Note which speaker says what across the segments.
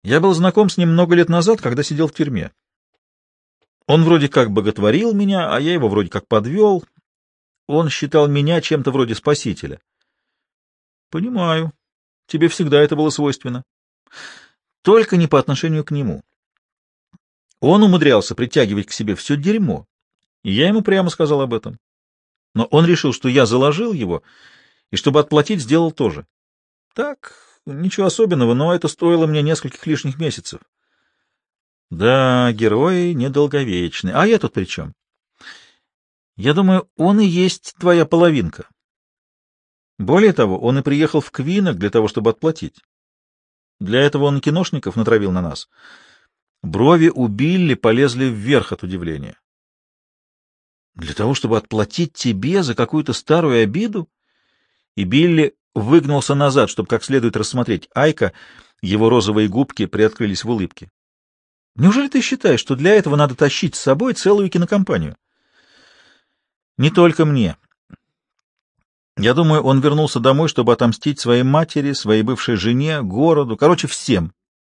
Speaker 1: Я был знаком с ним много лет назад, когда сидел в тюрьме. Он вроде как боготворил меня, а я его вроде как подвел. Он считал меня чем-то вроде спасителя. Понимаю. Тебе всегда это было свойственно. Только не по отношению к нему. Он умудрялся притягивать к себе все дерьмо, и я ему прямо сказал об этом. Но он решил, что я заложил его, и чтобы отплатить, сделал то же. Так, ничего особенного, но это стоило мне нескольких лишних месяцев. Да, герои недолговечны. А я тут при чем? Я думаю, он и есть твоя половинка. Более того, он и приехал в Квинок для того, чтобы отплатить. Для этого он киношников натравил на нас. Брови у Билли полезли вверх от удивления. Для того, чтобы отплатить тебе за какую-то старую обиду? И Билли выгнулся назад, чтобы как следует рассмотреть Айка, его розовые губки приоткрылись в улыбке. Неужели ты считаешь, что для этого надо тащить с собой целую кинокомпанию? Не только мне. Я думаю, он вернулся домой, чтобы отомстить своей матери, своей бывшей жене, городу, короче, всем.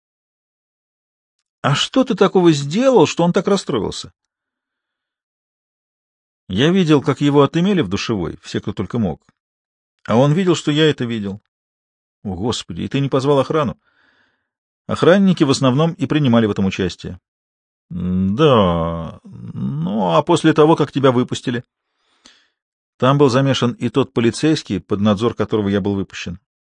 Speaker 1: А что ты такого сделал, что он так расстроился? Я видел, как его отымели в душевой, все, кто только мог. А он видел, что я это видел. О, Господи, и ты не позвал охрану? Охранники в основном и принимали в этом участие. Да, ну, а после того, как тебя выпустили? Там был замешан и тот полицейский, под надзор которого я был выпущен.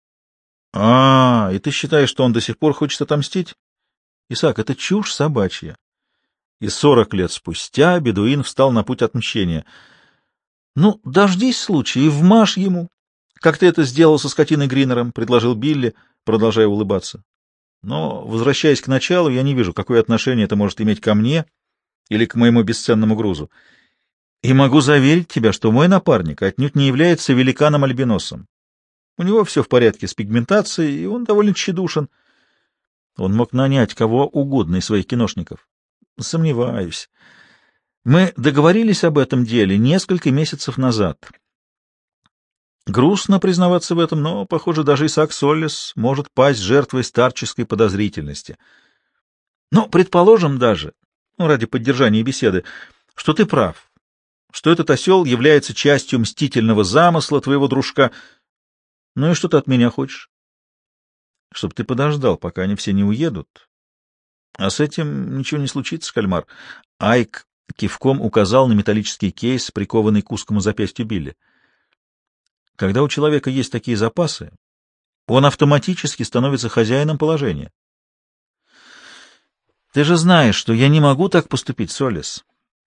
Speaker 1: И ты считаешь, что он до сих пор хочет отомстить? Исаак, это чушь собачья. И 40 лет спустя бедуин встал на путь отмщения. Ну, дождись случая и вмажь ему, как ты это сделал со скотиной Гринером, — предложил Билли, продолжая улыбаться. Но, возвращаясь к началу, я не вижу, какое отношение это может иметь ко мне или к моему бесценному грузу. И могу заверить тебя, что мой напарник отнюдь не является великаном-альбиносом. У него все в порядке с пигментацией, и он довольно тщедушен. Он мог нанять кого угодно из своих киношников. Сомневаюсь. Мы договорились об этом деле несколько месяцев назад. Грустно признаваться в этом, но, похоже, даже Исаак Соллес может пасть жертвой старческой подозрительности. Но предположим даже, ради поддержания беседы, что ты прав, что этот осел является частью мстительного замысла твоего дружка. Ну и что ты от меня хочешь? Чтоб ты подождал, пока они все не уедут. А с этим ничего не случится, кальмар. Айк кивком указал на металлический кейс, прикованный к узкому запястью Билли. Когда у человека есть такие запасы, он автоматически становится хозяином положения. Ты же знаешь, что я не могу так поступить, Солис.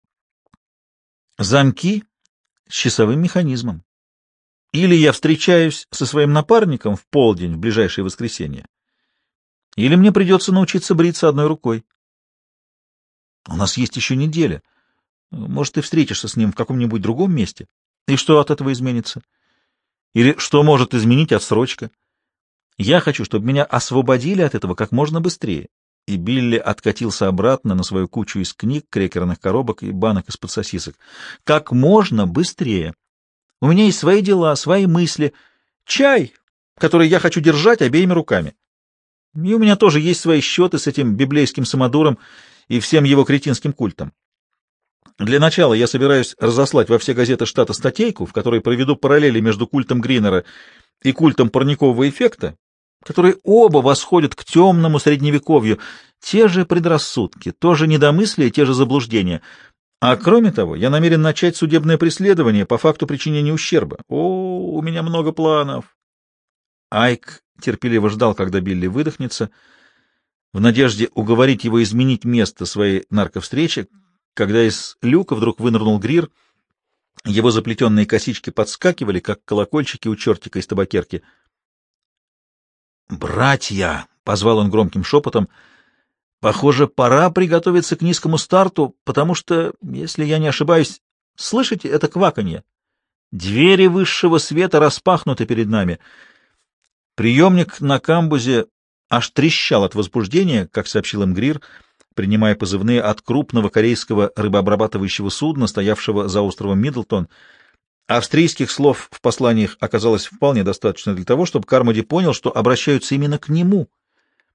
Speaker 1: Замки с часовым механизмом. Или я встречаюсь со своим напарником в полдень в ближайшее воскресенье, или мне придется научиться бриться одной рукой. У нас есть еще неделя. Может, ты встретишься с ним в каком-нибудь другом месте? И что от этого изменится? Или что может изменить отсрочка? Я хочу, чтобы меня освободили от этого как можно быстрее. И Билли откатился обратно на свою кучу из книг, крекерных коробок и банок из-под сосисок. Как можно быстрее. У меня есть свои дела, свои мысли. Чай, который я хочу держать обеими руками. И у меня тоже есть свои счеты с этим библейским самодуром и всем его кретинским культом. Для начала я собираюсь разослать во все газеты штата статейку, в которой проведу параллели между культом Гринера и культом парникового эффекта, которые оба восходят к темному средневековью, те же предрассудки, то же недомыслие, те же заблуждения. А кроме того, я намерен начать судебное преследование по факту причинения ущерба. У меня много планов. Айк терпеливо ждал, когда Билли выдохнется, в надежде уговорить его изменить место своей нарковстречи, когда из люка вдруг вынырнул Грир. Его заплетенные косички подскакивали, как колокольчики у чертика из табакерки. «Братья!» — позвал он громким шепотом. «Похоже, пора приготовиться к низкому старту, потому что, если я не ошибаюсь, слышите это кваканье? Двери высшего света распахнуты перед нами». Приемник на камбузе аж трещал от возбуждения, как сообщил им Грир, принимая позывные от крупного корейского рыбообрабатывающего судна, стоявшего за островом Миддлтон. Австрийских слов в посланиях оказалось вполне достаточно для того, чтобы Кармоди понял, что обращаются именно к нему.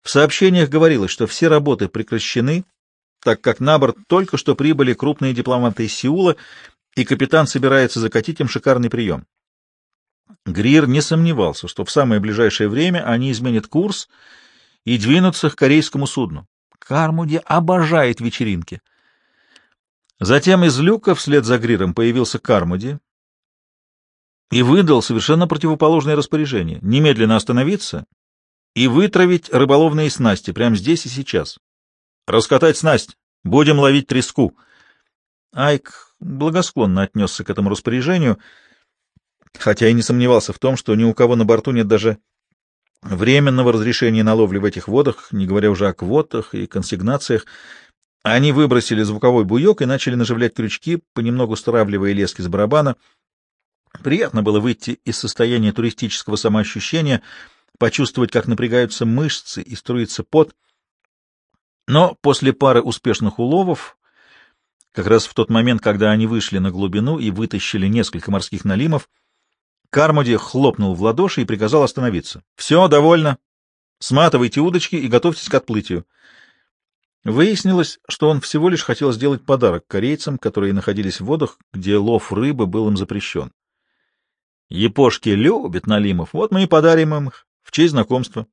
Speaker 1: В сообщениях говорилось, что все работы прекращены, так как на борт только что прибыли крупные дипломаты из Сеула, и капитан собирается закатить им шикарный прием. Грир не сомневался, что в самое ближайшее время они изменят курс и двинутся к корейскому судну. Кармоди обожает вечеринки. Затем из люка вслед за Гриром появился Кармоди и выдал совершенно противоположное распоряжение — немедленно остановиться и вытравить рыболовные снасти прямо здесь и сейчас. «Раскатать снасть! Будем ловить треску!» Айк благосклонно отнесся к этому распоряжению, хотя и не сомневался в том, что ни у кого на борту нет даже временного разрешения на ловлю в этих водах, не говоря уже о квотах и консигнациях. Они выбросили звуковой буек и начали наживлять крючки, понемногу стравливая лески с барабана. Приятно было выйти из состояния туристического самоощущения, почувствовать, как напрягаются мышцы и струится пот. Но после пары успешных уловов, как раз в тот момент, когда они вышли на глубину и вытащили несколько морских налимов, Кармоди хлопнул в ладоши и приказал остановиться. «Все, довольно. Сматывайте удочки и готовьтесь к отплытию». Выяснилось, что он всего лишь хотел сделать подарок корейцам, которые находились в водах, где лов рыбы был им запрещен. Япошки любят налимов, вот мы и подарим им их в честь знакомства.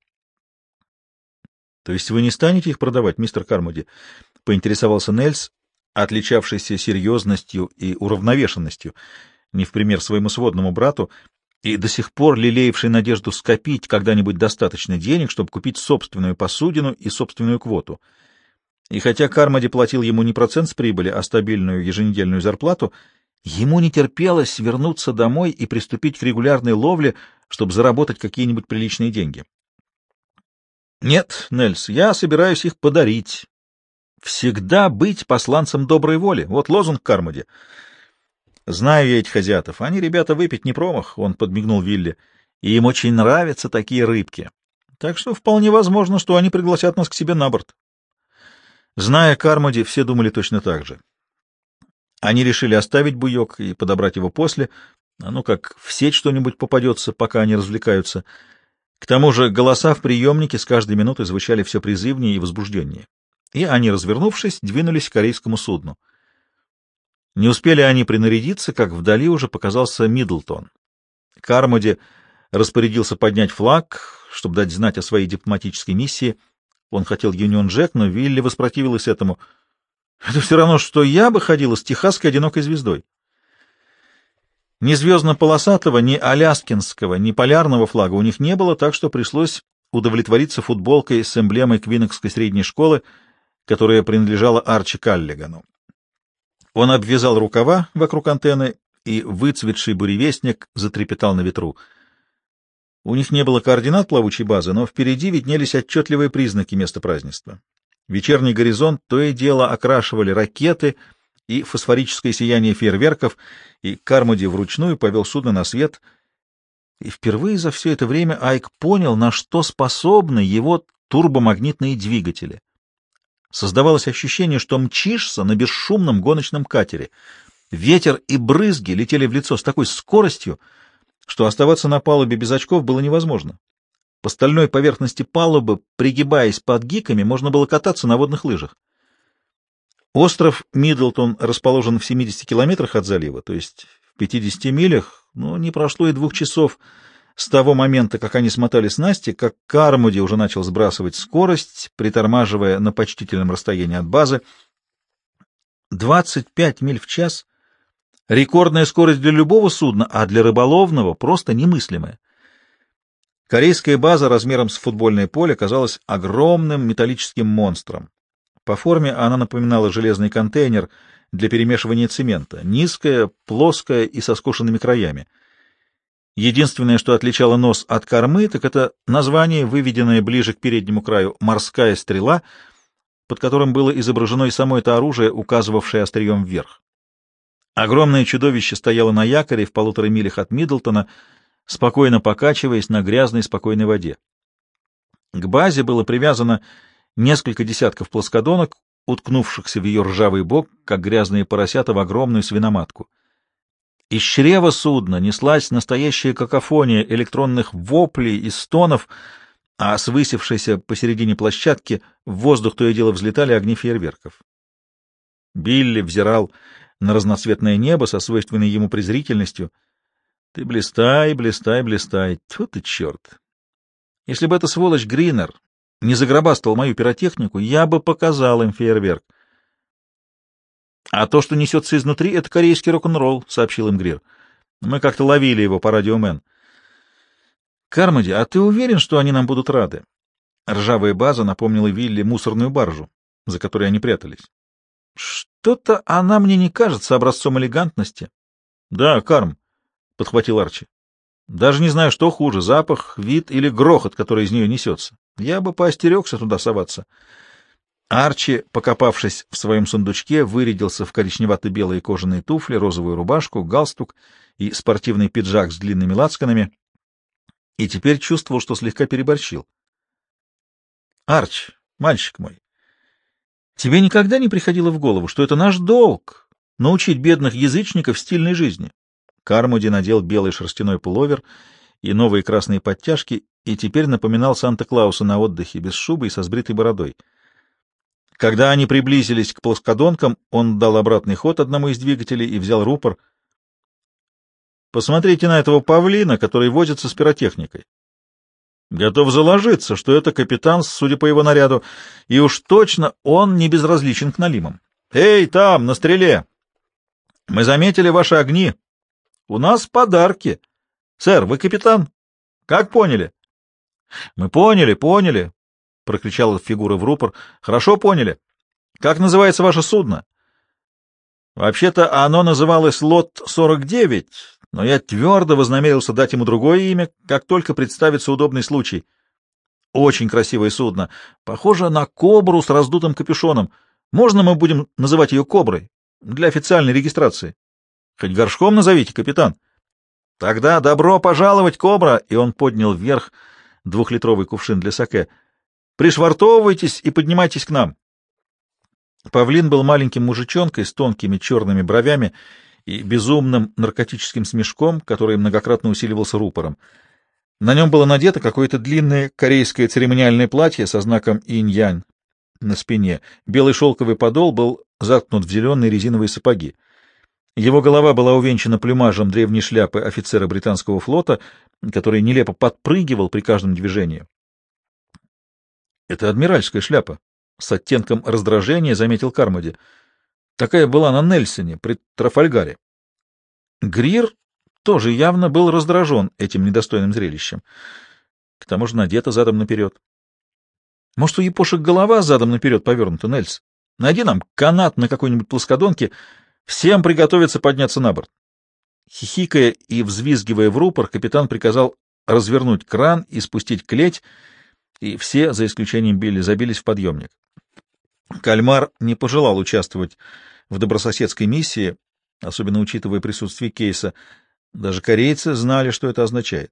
Speaker 1: — То есть вы не станете их продавать, мистер Кармоди? — поинтересовался Нельс, отличавшийся серьезностью и уравновешенностью, не в пример своему сводному брату, и до сих пор лелеявший надежду скопить когда-нибудь достаточно денег, чтобы купить собственную посудину и собственную квоту. И хотя Кармоди платил ему не процент с прибыли, а стабильную еженедельную зарплату, ему не терпелось вернуться домой и приступить к регулярной ловле, чтобы заработать какие-нибудь приличные деньги. Нет, Нельс, я собираюсь их подарить. Всегда быть посланцем доброй воли. Вот лозунг Кармоди. Знаю я этих азиатов. Они, ребята, выпить не промах, — он подмигнул Вилли. И им очень нравятся такие рыбки. Так что вполне возможно, что они пригласят нас к себе на борт. Зная Кармоди, все думали точно так же. Они решили оставить буек и подобрать его после, ну, как в сеть что-нибудь попадется, пока они развлекаются. К тому же голоса в приемнике с каждой минутой звучали все призывнее и возбужденнее. И они, развернувшись, двинулись к корейскому судну. Не успели они принарядиться, как вдали уже показался Миддлтон. Кармоди распорядился поднять флаг, чтобы дать знать о своей дипломатической миссии. Он хотел Юнион Джек, но Вилли воспротивилась этому. Это все равно, что я бы ходила с техасской одинокой звездой. Ни звездно-полосатого, ни аляскинского, ни полярного флага у них не было, так что пришлось удовлетвориться футболкой с эмблемой Квинокской средней школы, которая принадлежала Арчи Каллигану. Он обвязал рукава вокруг антенны, и выцветший буревестник затрепетал на ветру. У них не было координат плавучей базы, но впереди виднелись отчетливые признаки места празднества. Вечерний горизонт то и дело окрашивали ракеты и фосфорическое сияние фейерверков, и Кармоди вручную повел судно на свет. И впервые за все это время Айк понял, на что способны его турбомагнитные двигатели. Создавалось ощущение, что мчишься на бесшумном гоночном катере. Ветер и брызги летели в лицо с такой скоростью, что оставаться на палубе без очков было невозможно. По стальной поверхности палубы, пригибаясь под гиками, можно было кататься на водных лыжах. Остров Миддлтон расположен в 70 километрах от залива, то есть в 50 милях, но не прошло и 2 часов с того момента, как они смотали снасти, как Кармоди уже начал сбрасывать скорость, притормаживая на почтительном расстоянии от базы. 25 миль в час — рекордная скорость для любого судна, а для рыболовного просто немыслимая. Корейская база размером с футбольное поле казалась огромным металлическим монстром. По форме она напоминала железный контейнер для перемешивания цемента, низкая, плоская и со скошенными краями. Единственное, что отличало нос от кормы, так это название, выведенное ближе к переднему краю «морская стрела», под которым было изображено и само это оружие, указывавшее острием вверх. Огромное чудовище стояло на якоре в 1,5 милях от Миддлтона, спокойно покачиваясь на грязной спокойной воде. К базе было привязано несколько десятков плоскодонок, уткнувшихся в ее ржавый бок, как грязные поросята в огромную свиноматку. Из чрева судна неслась настоящая какофония электронных воплей и стонов, а с высевшейся посередине площадки в воздух то и дело взлетали огни фейерверков. Билли взирал на разноцветное небо со свойственной ему презрительностью. «Ты блистай, блистай, блистай! Тьфу ты, черт! Если бы эта сволочь Гринер не загробастал мою пиротехнику, я бы показал им фейерверк. А то, что несется изнутри, — это корейский рок-н-ролл», — сообщил им Грир. «Мы как-то ловили его по радиомен». «Кармоди, а ты уверен, что они нам будут рады?» Ржавая база напомнила Вилли мусорную баржу, за которой они прятались. «Что-то она мне не кажется образцом элегантности». «Да, Карм», — подхватил Арчи. «Даже не знаю, что хуже — запах, вид или грохот, который из нее несется. Я бы поостерегся туда соваться». Арчи, покопавшись в своем сундучке, вырядился в коричневато-белые кожаные туфли, розовую рубашку, галстук и спортивный пиджак с длинными лацканами, и теперь чувствовал, что слегка переборщил. — Арч, мальчик мой, тебе никогда не приходило в голову, что это наш долг — научить бедных язычников стильной жизни? Кармоди надел белый шерстяной пуловер и новые красные подтяжки и теперь напоминал Санта-Клауса на отдыхе, без шубы и со сбритой бородой. Когда они приблизились к плоскодонкам, он дал обратный ход одному из двигателей и взял рупор. «Посмотрите на этого павлина, который возится с пиротехникой. Готов заложиться, что это капитан, судя по его наряду, и уж точно он не безразличен к налимам. Эй, там, на стреле! Мы заметили ваши огни. У нас подарки. Сэр, вы капитан? Как поняли?» «Мы поняли, поняли», — прокричала фигура в рупор. «Хорошо поняли. Как называется ваше судно?» «Вообще-то оно называлось Лот-49, но я твердо вознамерился дать ему другое имя, как только представится удобный случай. Очень красивое судно, похоже на кобру с раздутым капюшоном. Можно мы будем называть ее коброй для официальной регистрации? Хоть горшком назовите, капитан». «Тогда добро пожаловать, кобра!» И он поднял вверх 2-литровый кувшин для саке. «Пришвартовывайтесь и поднимайтесь к нам». Павлин был маленьким мужичонкой с тонкими черными бровями и безумным наркотическим смешком, который многократно усиливался рупором. На нем было надето какое-то длинное корейское церемониальное платье со знаком инь-янь на спине. Белый шелковый подол был заткнут в зеленые резиновые сапоги. Его голова была увенчана плюмажем древней шляпы офицера британского флота, который нелепо подпрыгивал при каждом движении. «Это адмиральская шляпа», — с оттенком раздражения заметил Кармоди. «Такая была на Нельсоне при Трафальгаре». Грир тоже явно был раздражен этим недостойным зрелищем. К тому же надето задом наперед. «Может, у япошек голова задом наперед повернута, Нельс? Найди нам канат на какой-нибудь плоскодонке. Всем приготовиться подняться на борт». Хихикая и взвизгивая в рупор, капитан приказал развернуть кран и спустить клеть, и все, за исключением Билли, забились в подъемник. Кальмар не пожелал участвовать в добрососедской миссии, особенно учитывая присутствие Кейса. Даже корейцы знали, что это означает.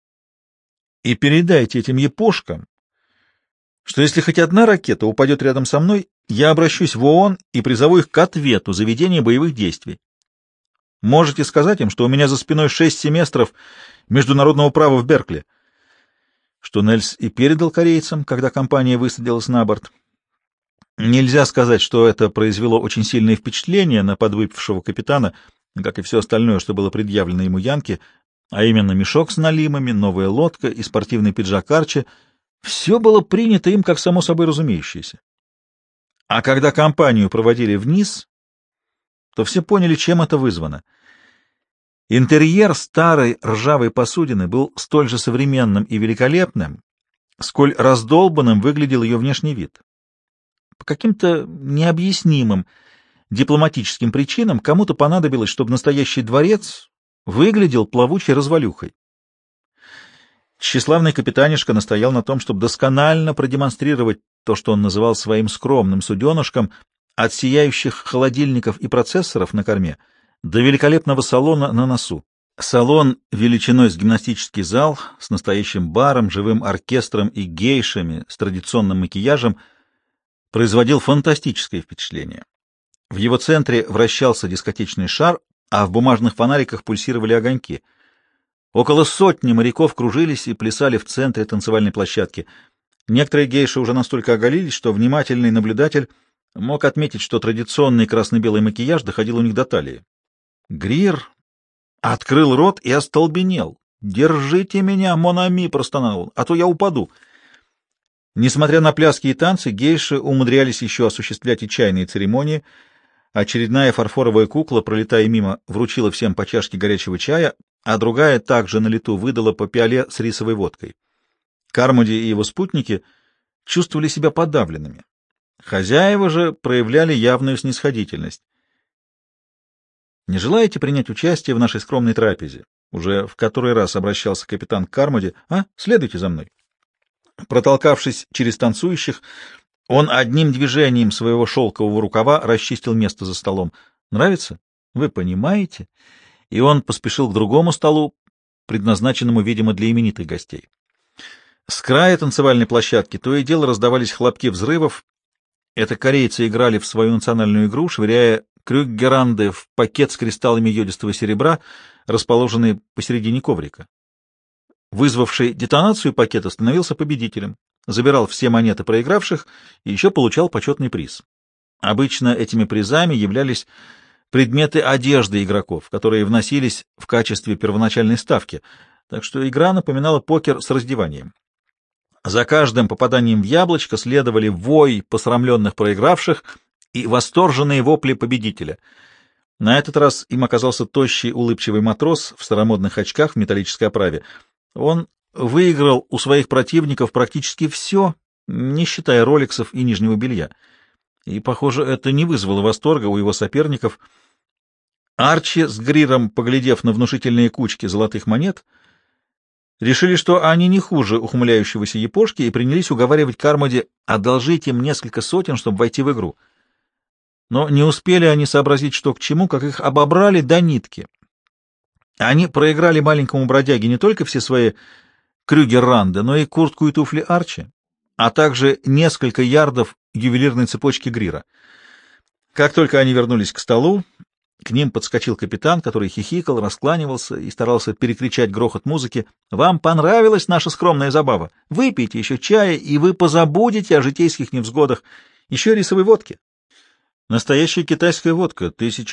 Speaker 1: «И передайте этим япошкам, что если хоть одна ракета упадет рядом со мной, я обращусь в ООН и призову их к ответу за ведение боевых действий. Можете сказать им, что у меня за спиной 6 семестров международного права в Беркли», что Нельс и передал корейцам, когда компания высадилась на борт. Нельзя сказать, что это произвело очень сильное впечатление на подвыпившего капитана, как и все остальное, что было предъявлено ему Янке, а именно мешок с налимами, новая лодка и спортивный пиджак Арчи. Все было принято им как само собой разумеющееся. А когда компанию проводили вниз, то все поняли, чем это вызвано. Интерьер старой ржавой посудины был столь же современным и великолепным, сколь раздолбанным выглядел ее внешний вид. По каким-то необъяснимым дипломатическим причинам кому-то понадобилось, чтобы настоящий дворец выглядел плавучей развалюхой. Тщеславный капитанишка настоял на том, чтобы досконально продемонстрировать то, что он называл своим скромным суденышком, от сияющих холодильников и процессоров на корме до великолепного салона на носу. Салон величиной с гимнастический зал, с настоящим баром, живым оркестром и гейшами с традиционным макияжем производил фантастическое впечатление. В его центре вращался дискотечный шар, а в бумажных фонариках пульсировали огоньки. Около сотни моряков кружились и плясали в центре танцевальной площадки. Некоторые гейши уже настолько оголились, что внимательный наблюдатель мог отметить, что традиционный красно-белый макияж доходил у них до талии. Грир открыл рот и остолбенел. «Держите меня, Монами!» — простонал он, — «а то я упаду». Несмотря на пляски и танцы, гейши умудрялись еще осуществлять и чайные церемонии. Очередная фарфоровая кукла, пролетая мимо, вручила всем по чашке горячего чая, а другая также на лету выдала по пиале с рисовой водкой. Кармоди и его спутники чувствовали себя подавленными. Хозяева же проявляли явную снисходительность. «Не желаете принять участие в нашей скромной трапезе?» Уже в который раз обращался капитан к Кармоди. Следуйте за мной». Протолкавшись через танцующих, он одним движением своего шелкового рукава расчистил место за столом. «Нравится? Вы понимаете?» И он поспешил к другому столу, предназначенному, видимо, для именитых гостей. С края танцевальной площадки то и дело раздавались хлопки взрывов. Это корейцы играли в свою национальную игру, швыряя крюггеранды в пакет с кристаллами йодистого серебра, расположенный посередине коврика. Вызвавший детонацию пакета становился победителем, забирал все монеты проигравших и еще получал почетный приз. Обычно этими призами являлись предметы одежды игроков, которые вносились в качестве первоначальной ставки, так что игра напоминала покер с раздеванием. За каждым попаданием в яблочко следовали вой посрамленных проигравших и восторженные вопли победителя. На этот раз им оказался тощий улыбчивый матрос в старомодных очках в металлической оправе. Он выиграл у своих противников практически все, не считая роликсов и нижнего белья. И, похоже, это не вызвало восторга у его соперников. Арчи с Гриром, поглядев на внушительные кучки золотых монет, решили, что они не хуже ухмыляющегося япошки, и принялись уговаривать Кармоди одолжить им несколько сотен, чтобы войти в игру. Но не успели они сообразить, что к чему, как их обобрали до нитки. Они проиграли маленькому бродяге не только все свои крюгерранды, но и куртку и туфли Арчи, а также несколько ярдов ювелирной цепочки Грира. Как только они вернулись к столу, к ним подскочил капитан, который хихикал, раскланивался и старался перекричать грохот музыки. «Вам понравилась наша скромная забава? Выпейте еще чая, и вы позабудете о житейских невзгодах. Еще рисовой водки». «Настоящая китайская водка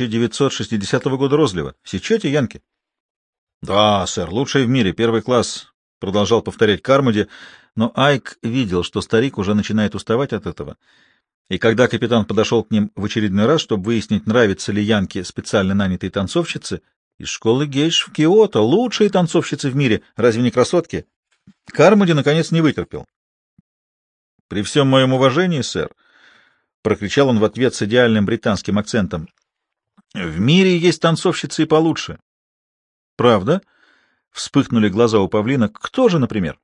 Speaker 1: 1960 года розлива. Сечете, янки?» «Да, сэр, лучшая в мире, первый класс», — продолжал повторять Кармоди, но Айк видел, что старик уже начинает уставать от этого. И когда капитан подошел к ним в очередной раз, чтобы выяснить, нравится ли янке специально нанятые танцовщицы, из школы гейш в Киото, лучшие танцовщицы в мире, разве не красотки? Кармоди, наконец, не вытерпел. «При всем моем уважении, сэр», — прокричал он в ответ с идеальным британским акцентом, — «в мире есть танцовщицы и получше». «Правда?» — вспыхнули глаза у павлина. «Кто же, например?»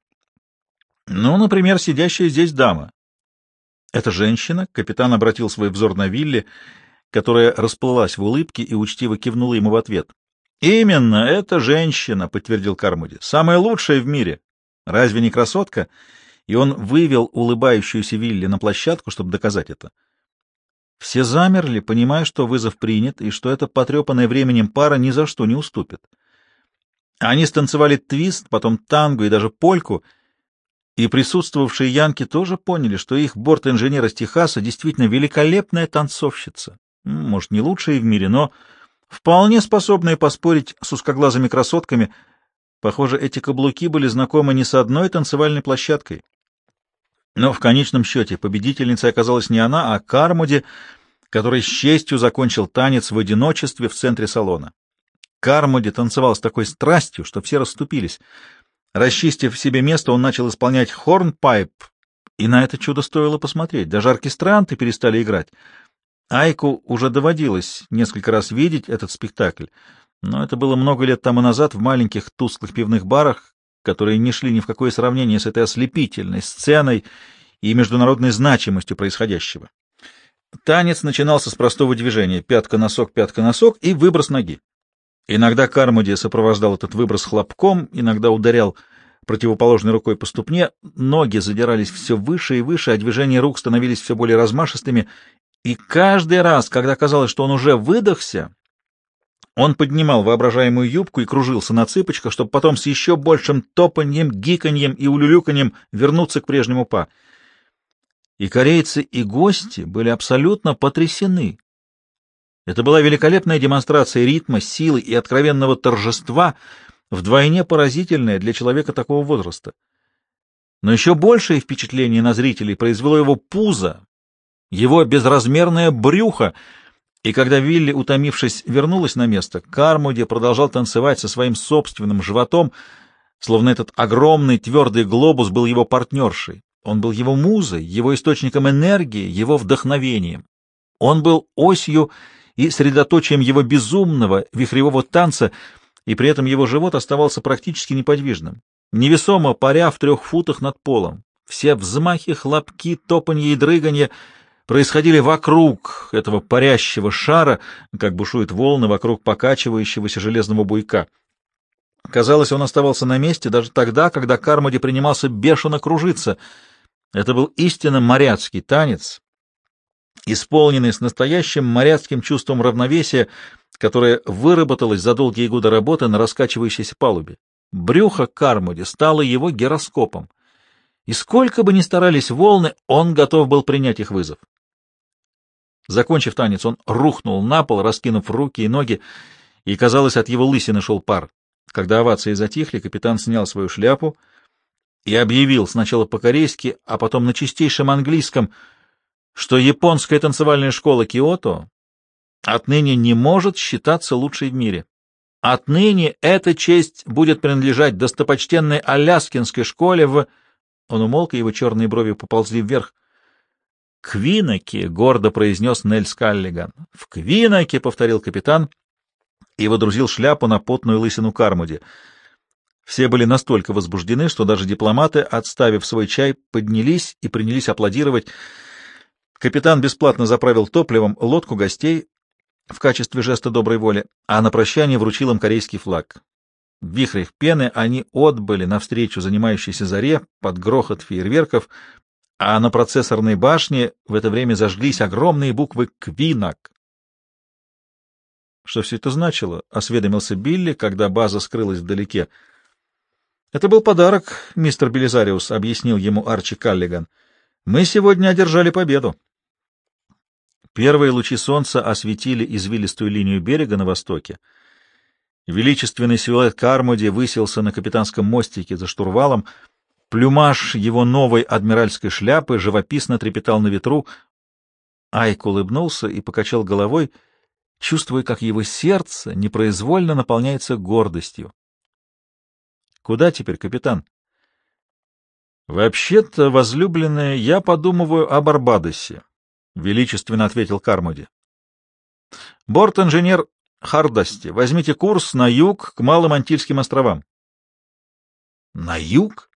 Speaker 1: «Ну, например, сидящая здесь дама». «Это женщина?» — капитан обратил свой взор на Вилли, которая расплылась в улыбке и учтиво кивнула ему в ответ. «Именно, это женщина», — подтвердил Кармоди. «Самая лучшая в мире. Разве не красотка?» И он вывел улыбающуюся Вилли на площадку, чтобы доказать это. Все замерли, понимая, что вызов принят, и что эта потрепанная временем пара ни за что не уступит. Они станцевали твист, потом танго и даже польку, и присутствовавшие янки тоже поняли, что их борт-инженер из Техаса действительно великолепная танцовщица. Может, не лучшая в мире, но вполне способная поспорить с узкоглазыми красотками. Похоже, эти каблуки были знакомы не с одной танцевальной площадкой. Но в конечном счете победительницей оказалась не она, а Кармоди, который с честью закончил танец в одиночестве в центре салона. Кармоди танцевал с такой страстью, что все расступились. Расчистив себе место, он начал исполнять хорнпайп, и на это чудо стоило посмотреть. Даже оркестранты перестали играть. Айку уже доводилось несколько раз видеть этот спектакль, но это было много лет тому назад в маленьких тусклых пивных барах, которые не шли ни в какое сравнение с этой ослепительной сценой и международной значимостью происходящего. Танец начинался с простого движения пятка-носок и выброс ноги. Иногда Кармоди сопровождал этот выброс хлопком, иногда ударял противоположной рукой по ступне, ноги задирались все выше и выше, а движения рук становились все более размашистыми, и каждый раз, когда казалось, что он уже выдохся, Он поднимал воображаемую юбку и кружился на цыпочках, чтобы потом с еще большим топаньем, гиканьем и улюлюканьем вернуться к прежнему па. И корейцы, и гости были абсолютно потрясены. Это была великолепная демонстрация ритма, силы и откровенного торжества, вдвойне поразительная для человека такого возраста. Но еще большее впечатление на зрителей произвело его пузо, его безразмерное брюхо, и когда Вилли, утомившись, вернулась на место, Кармоди продолжал танцевать со своим собственным животом, словно этот огромный твердый глобус был его партнершей. Он был его музой, его источником энергии, его вдохновением. Он был осью и средоточием его безумного вихревого танца, и при этом его живот оставался практически неподвижным, невесомо паря в 3 футах над полом. Все взмахи, хлопки, топанье и дрыганье происходили вокруг этого парящего шара, как бушуют волны вокруг покачивающегося железного буйка. Казалось, он оставался на месте даже тогда, когда Кармоди принимался бешено кружиться. Это был истинно моряцкий танец, исполненный с настоящим моряцким чувством равновесия, которое выработалось за долгие годы работы на раскачивающейся палубе. Брюхо Кармоди стало его гироскопом, и сколько бы ни старались волны, он готов был принять их вызов. Закончив танец, он рухнул на пол, раскинув руки и ноги, и, казалось, от его лысины шел пар. Когда овации затихли, капитан снял свою шляпу и объявил сначала по-корейски, а потом на чистейшем английском, что японская танцевальная школа Киото отныне не может считаться лучшей в мире. Отныне эта честь будет принадлежать достопочтенной Аляскинской школе в... Он умолк, и его черные брови поползли вверх. «Квиноке», — гордо произнес Нельс Каллиган. «В Квиноке», — повторил капитан и водрузил шляпу на потную лысину Кармоди. Все были настолько возбуждены, что даже дипломаты, отставив свой чай, поднялись и принялись аплодировать. Капитан бесплатно заправил топливом лодку гостей в качестве жеста доброй воли, а на прощание вручил им корейский флаг. В вихрях пены они отбыли навстречу занимающейся заре под грохот фейерверков, а на процессорной башне в это время зажглись огромные буквы «Квинак». «Что все это значило?» — осведомился Билли, когда база скрылась вдалеке. «Это был подарок, мистер Белизариус», — объяснил ему Арчи Каллиган. «Мы сегодня одержали победу». Первые лучи солнца осветили извилистую линию берега на востоке. Величественный силуэт Кармоди высился на капитанском мостике за штурвалом. Плюмаж его новой адмиральской шляпы живописно трепетал на ветру. Айк улыбнулся и покачал головой, чувствуя, как его сердце непроизвольно наполняется гордостью. «Куда теперь, капитан?» «Вообще-то, возлюбленная, я подумываю о Барбадосе», — величественно ответил Кармоди. «Борт-инженер Хардасти, возьмите курс на юг к Малым Антильским островам». «На юг?»